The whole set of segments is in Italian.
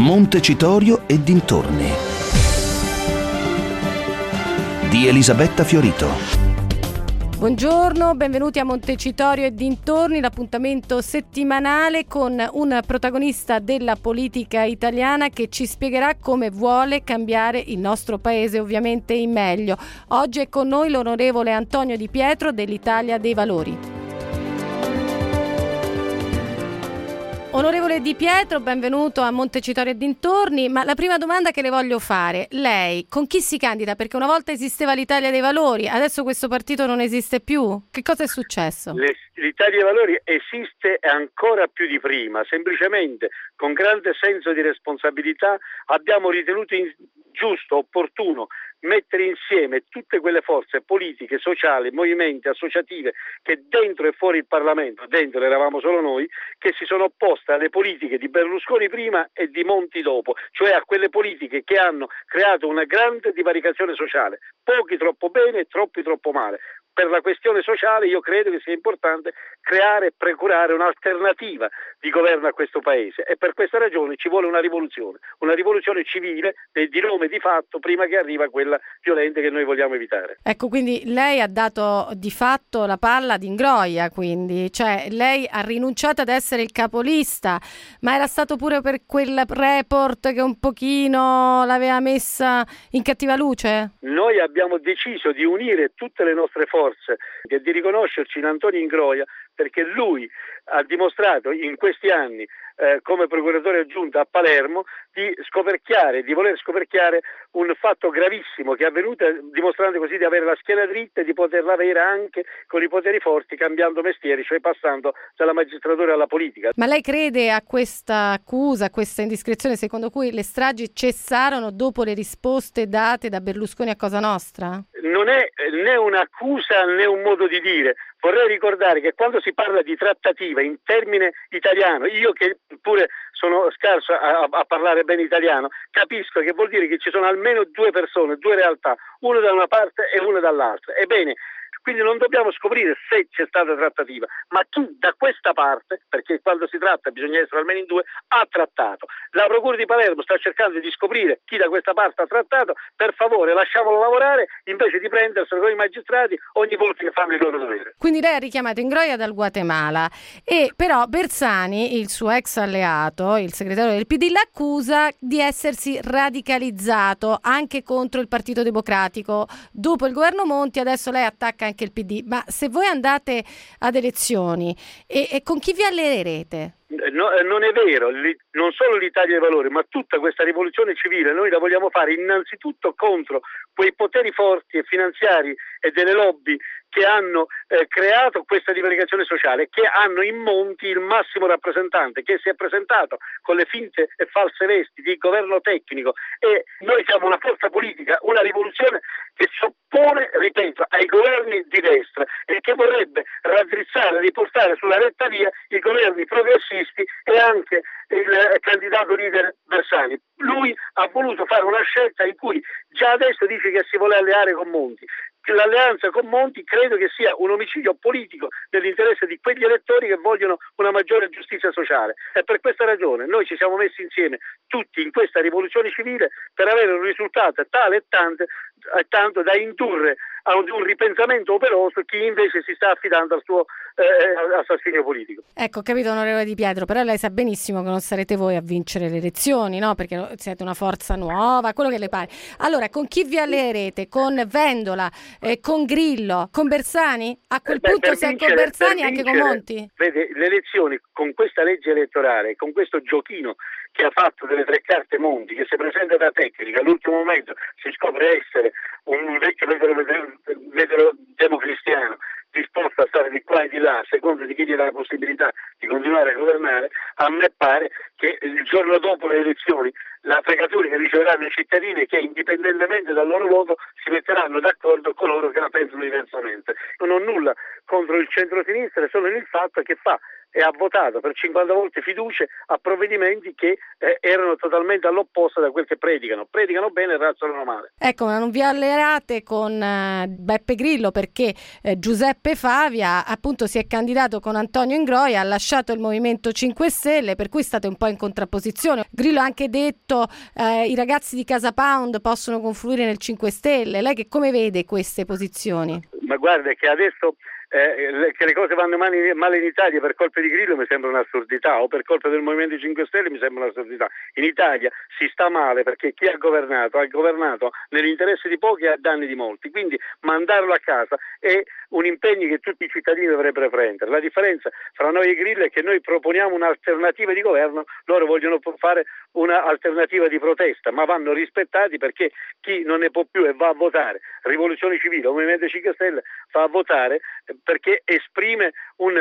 Montecitorio e dintorni di Elisabetta Fiorito. Buongiorno, benvenuti a Montecitorio e dintorni, l'appuntamento settimanale con un protagonista della politica italiana che ci spiegherà come vuole cambiare il nostro paese, ovviamente in meglio. Oggi è con noi l'onorevole Antonio Di Pietro dell'Italia dei Valori. Onorevole Di Pietro, benvenuto a Montecitorio e dintorni, ma la prima domanda che le voglio fare, lei con chi si candida? Perché una volta esisteva l'Italia dei Valori, adesso questo partito non esiste più, che cosa è successo? L'Italia dei Valori esiste ancora più di prima, semplicemente con grande senso di responsabilità abbiamo ritenuto giusto, opportuno mettere insieme tutte quelle forze politiche, sociali, movimenti, associative che dentro e fuori il Parlamento, dentro eravamo solo noi, che si sono opposte alle politiche di Berlusconi prima e di Monti dopo, cioè a quelle politiche che hanno creato una grande divaricazione sociale, pochi troppo bene e troppi troppo male. Per la questione sociale io credo che sia importante creare e procurare un'alternativa di governo a questo paese e per questa ragione ci vuole una rivoluzione civile di nome e di fatto prima che arriva quella violenta che noi vogliamo evitare. Ecco, quindi lei ha dato di fatto la palla ad Ingroia, quindi, cioè lei ha rinunciato ad essere il capolista, ma era stato pure per quel report che un pochino l'aveva messa in cattiva luce? Noi abbiamo deciso di unire tutte le nostre forze e di riconoscerci in Antonio Ingroia perché lui ha dimostrato in questi anni come procuratore aggiunto a Palermo di voler scoperchiare un fatto gravissimo che è avvenuto, dimostrando così di avere la schiena dritta e di poterla avere anche con i poteri forti cambiando mestieri, cioè passando dalla magistratura alla politica. Ma lei crede a questa accusa, a questa indiscrezione secondo cui le stragi cessarono dopo le risposte date da Berlusconi a Cosa Nostra? Non è né un'accusa né un modo di dire. Vorrei ricordare che quando si parla di trattativa in termine italiano, io che pure sono scarso a parlare bene italiano, capisco che vuol dire che ci sono almeno due persone, due realtà, una da una parte e una dall'altra. Ebbene, quindi non dobbiamo scoprire se c'è stata trattativa, ma chi da questa parte, perché quando si tratta bisogna essere almeno in due, ha trattato. La Procura di Palermo sta cercando di scoprire chi da questa parte ha trattato, per favore lasciamolo lavorare invece di prenderselo con i magistrati ogni volta che fanno il loro dovere. Quindi lei ha richiamato Ingroia dal Guatemala e però Bersani, il suo ex alleato, il segretario del PD, l'accusa di essersi radicalizzato anche contro il Partito Democratico. Dopo il governo Monti adesso lei attacca anche il PD, ma se voi andate ad elezioni e con chi vi alleerete? No, non è vero, non solo l'Italia dei Valori, ma tutta questa rivoluzione civile noi la vogliamo fare innanzitutto contro quei poteri forti e finanziari e delle lobby che hanno creato questa divaricazione sociale, che hanno in Monti il massimo rappresentante, che si è presentato con le finte e false vesti di governo tecnico e noi siamo una forza politica, una rivoluzione che si oppone, ripeto, ai governi di destra e che vorrebbe raddrizzare, riportare sulla retta via i governi progressisti e anche il candidato leader Bersani. Lui ha voluto fare una scelta in cui già adesso dice che si vuole alleare con Monti. L'alleanza con Monti credo che sia un omicidio politico nell'interesse di quegli elettori che vogliono una maggiore giustizia sociale e per questa ragione noi ci siamo messi insieme tutti in questa rivoluzione civile per avere un risultato tale e tanto da indurre a un ripensamento operoso chi invece si sta affidando al suo assassinio politico. Ecco, ho capito onorevole Di Pietro, però lei sa benissimo che non sarete voi a vincere le elezioni, no? Perché siete una forza nuova, quello che le pare. Allora, con chi vi alleerete? Con Vendola, con Grillo, con Bersani? A quel punto se è con Bersani anche con Monti? Vede, le elezioni con questa legge elettorale, con questo giochino che ha fatto delle tre carte Monti, che si presenta da tecnica, all'ultimo momento si scopre essere un vecchio vetero democristiano disposto a stare di qua e di là a seconda di chi gli dà la possibilità di continuare a governare, a me pare che il giorno dopo le elezioni la fregatura che riceveranno i cittadini, che indipendentemente dal loro voto si metteranno d'accordo con coloro che la pensano diversamente. Non ho nulla contro il centro-sinistra, solo il fatto che ha votato per 50 volte fiducia a provvedimenti che erano totalmente all'opposto da quel che predicano bene e razzolano male. Ecco, ma non vi alleate con Beppe Grillo, perché Giuseppe Favia appunto si è candidato con Antonio Ingroia, ha lasciato il Movimento 5 Stelle, per cui state un po' in contrapposizione. Grillo ha anche detto i ragazzi di Casa Pound possono confluire nel 5 Stelle. Lei che come vede queste posizioni? Ma guarda che adesso che le cose vanno male in Italia per colpa di Grillo mi sembra un'assurdità, o per colpa del Movimento 5 Stelle mi sembra un'assurdità. In Italia si sta male perché chi ha governato nell'interesse di pochi e a danni di molti, quindi mandarlo a casa è un impegno che tutti i cittadini dovrebbero prendere. La differenza fra noi e Grillo è che noi proponiamo un'alternativa di governo, loro vogliono fare un'alternativa di protesta, ma vanno rispettati, perché chi non ne può più e va a votare Rivoluzione Civile o Movimento 5 Stelle va a votare perché esprime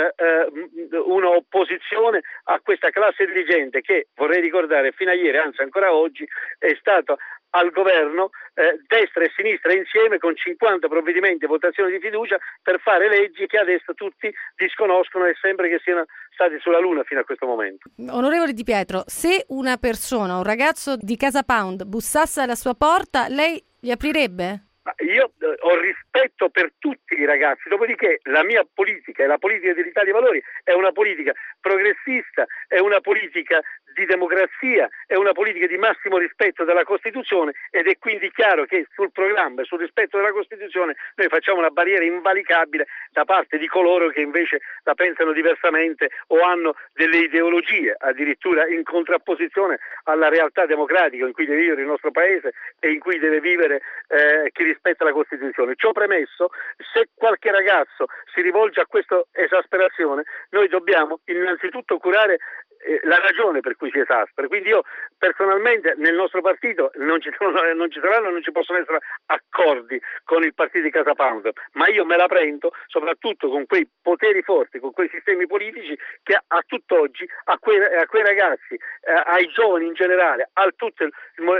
un'opposizione a questa classe dirigente che, vorrei ricordare, fino a ieri, anzi ancora oggi, è stato al governo destra e sinistra insieme con 50 provvedimenti e votazioni di fiducia per fare leggi che adesso tutti disconoscono e sembra che siano stati sulla luna fino a questo momento. Onorevole Di Pietro, se una persona, un ragazzo di Casa Pound bussasse alla sua porta, lei gli aprirebbe? Io ho rispetto per tutti i ragazzi, dopodiché la mia politica e la politica dell'Italia dei Valori è una politica progressista, è una politica di democrazia, è una politica di massimo rispetto della Costituzione, ed è quindi chiaro che sul programma e sul rispetto della Costituzione noi facciamo una barriera invalicabile da parte di coloro che invece la pensano diversamente o hanno delle ideologie addirittura in contrapposizione alla realtà democratica in cui deve vivere il nostro Paese e in cui deve vivere chi rispetta la Costituzione. Ciò premesso, se qualche ragazzo si rivolge a questa esasperazione, noi dobbiamo innanzitutto curare la ragione per cui si esaspera. Quindi io personalmente nel nostro partito non ci saranno, non ci possono essere accordi con il partito di Casa Pound, ma io me la prendo soprattutto con quei poteri forti, con quei sistemi politici che a tutt'oggi a quei ragazzi, ai giovani in generale, a tutte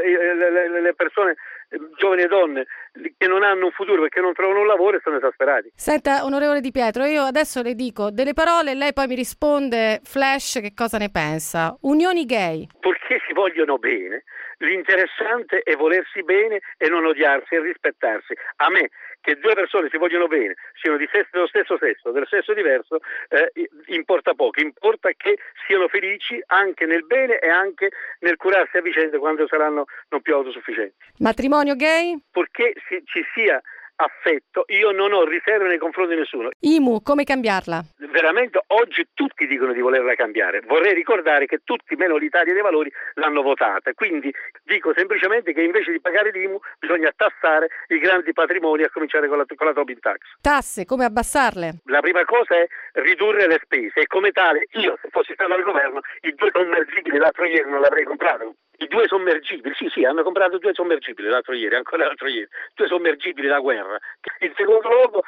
le persone, giovani e donne che non hanno un futuro perché non trovano un lavoro e sono esasperati. Senta, onorevole Di Pietro, io adesso le dico delle parole e lei poi mi risponde flash che cosa ne pensa. Unioni gay. Purché si vogliono bene, l'interessante è volersi bene e non odiarsi e rispettarsi. A me, che due persone si vogliono bene, siano dello stesso sesso, del sesso diverso, importa poco, importa che siano felici anche nel bene e anche nel curarsi a vicenda quando saranno non più autosufficienti. Matrimonio gay? Purché ci sia affetto, io non ho riserve nei confronti di nessuno. IMU, come cambiarla? Veramente oggi tutti dicono di volerla cambiare. Vorrei ricordare che tutti, meno l'Italia dei Valori, l'hanno votata. Quindi dico semplicemente che invece di pagare l'IMU bisogna tassare i grandi patrimoni, a cominciare con la Tobin Tax. Tasse, come abbassarle? La prima cosa è ridurre le spese e come tale io, se fossi stato al governo, i 2 sommergibili l'altro ieri non l'avrei comprato. I 2 sommergibili, sì, hanno comprato 2 sommergibili l'altro ieri, 2 sommergibili da guerra. In secondo luogo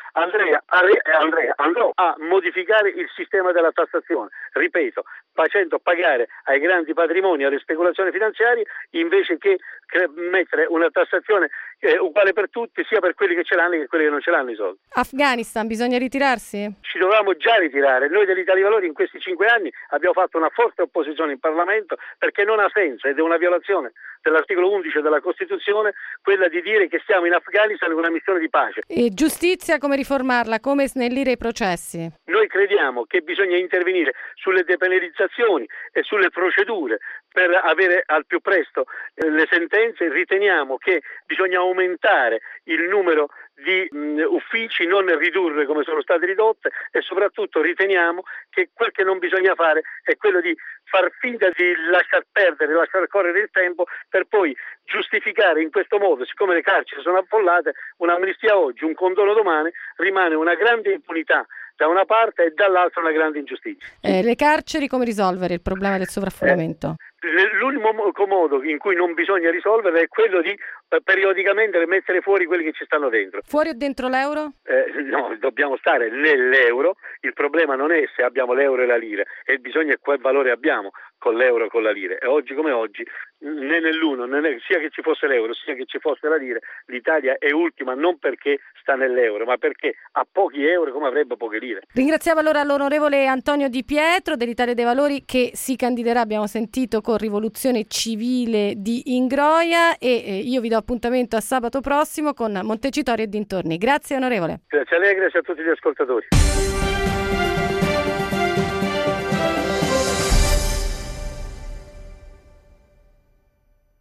andrò a modificare il sistema della tassazione, ripeto, facendo pagare ai grandi patrimoni, alle speculazioni finanziarie, invece che mettere una tassazione uguale per tutti, sia per quelli che ce l'hanno che quelli che non ce l'hanno i soldi. Afghanistan, bisogna ritirarsi? Ci dovevamo già ritirare. Noi dell'Italia dei Valori in questi 5 anni abbiamo fatto una forte opposizione in Parlamento perché non ha senso ed è una violazione dell'articolo 11 della Costituzione quella di dire che stiamo in Afghanistan con una missione di pace. E giustizia, come riformarla? Come snellire i processi? Noi crediamo che bisogna intervenire sulle depenalizzazioni e sulle procedure per avere al più presto le sentenze. Riteniamo che bisogna aumentare il numero di uffici, non ridurre come sono state ridotte, e soprattutto riteniamo che quel che non bisogna fare è quello di far finta di lasciar perdere, lasciar correre il tempo per poi giustificare in questo modo, siccome le carceri sono affollate, un'amnistia oggi, un condono domani, rimane una grande impunità da una parte e dall'altra una grande ingiustizia. Le carceri, come risolvere il problema del sovraffollamento? L'unico modo in cui non bisogna risolvere è quello di periodicamente mettere fuori quelli che ci stanno dentro. Fuori o dentro l'euro? No, dobbiamo stare nell'euro. Il problema non è se abbiamo l'euro e la lira, e bisogna quel valore abbiamo con l'euro e con la lira. E oggi come oggi, né nell'uno, sia che ci fosse l'euro sia che ci fosse la lira, l'Italia è ultima, non perché sta nell'euro, ma perché ha pochi euro come avrebbe poche lire. Ringraziamo allora l'onorevole Antonio Di Pietro dell'Italia dei Valori, che si candiderà, abbiamo sentito, con Rivoluzione Civile di Ingroia, e io vi do appuntamento a sabato prossimo con Montecitorio e dintorni. Grazie onorevole. Grazie a lei, grazie a tutti gli ascoltatori.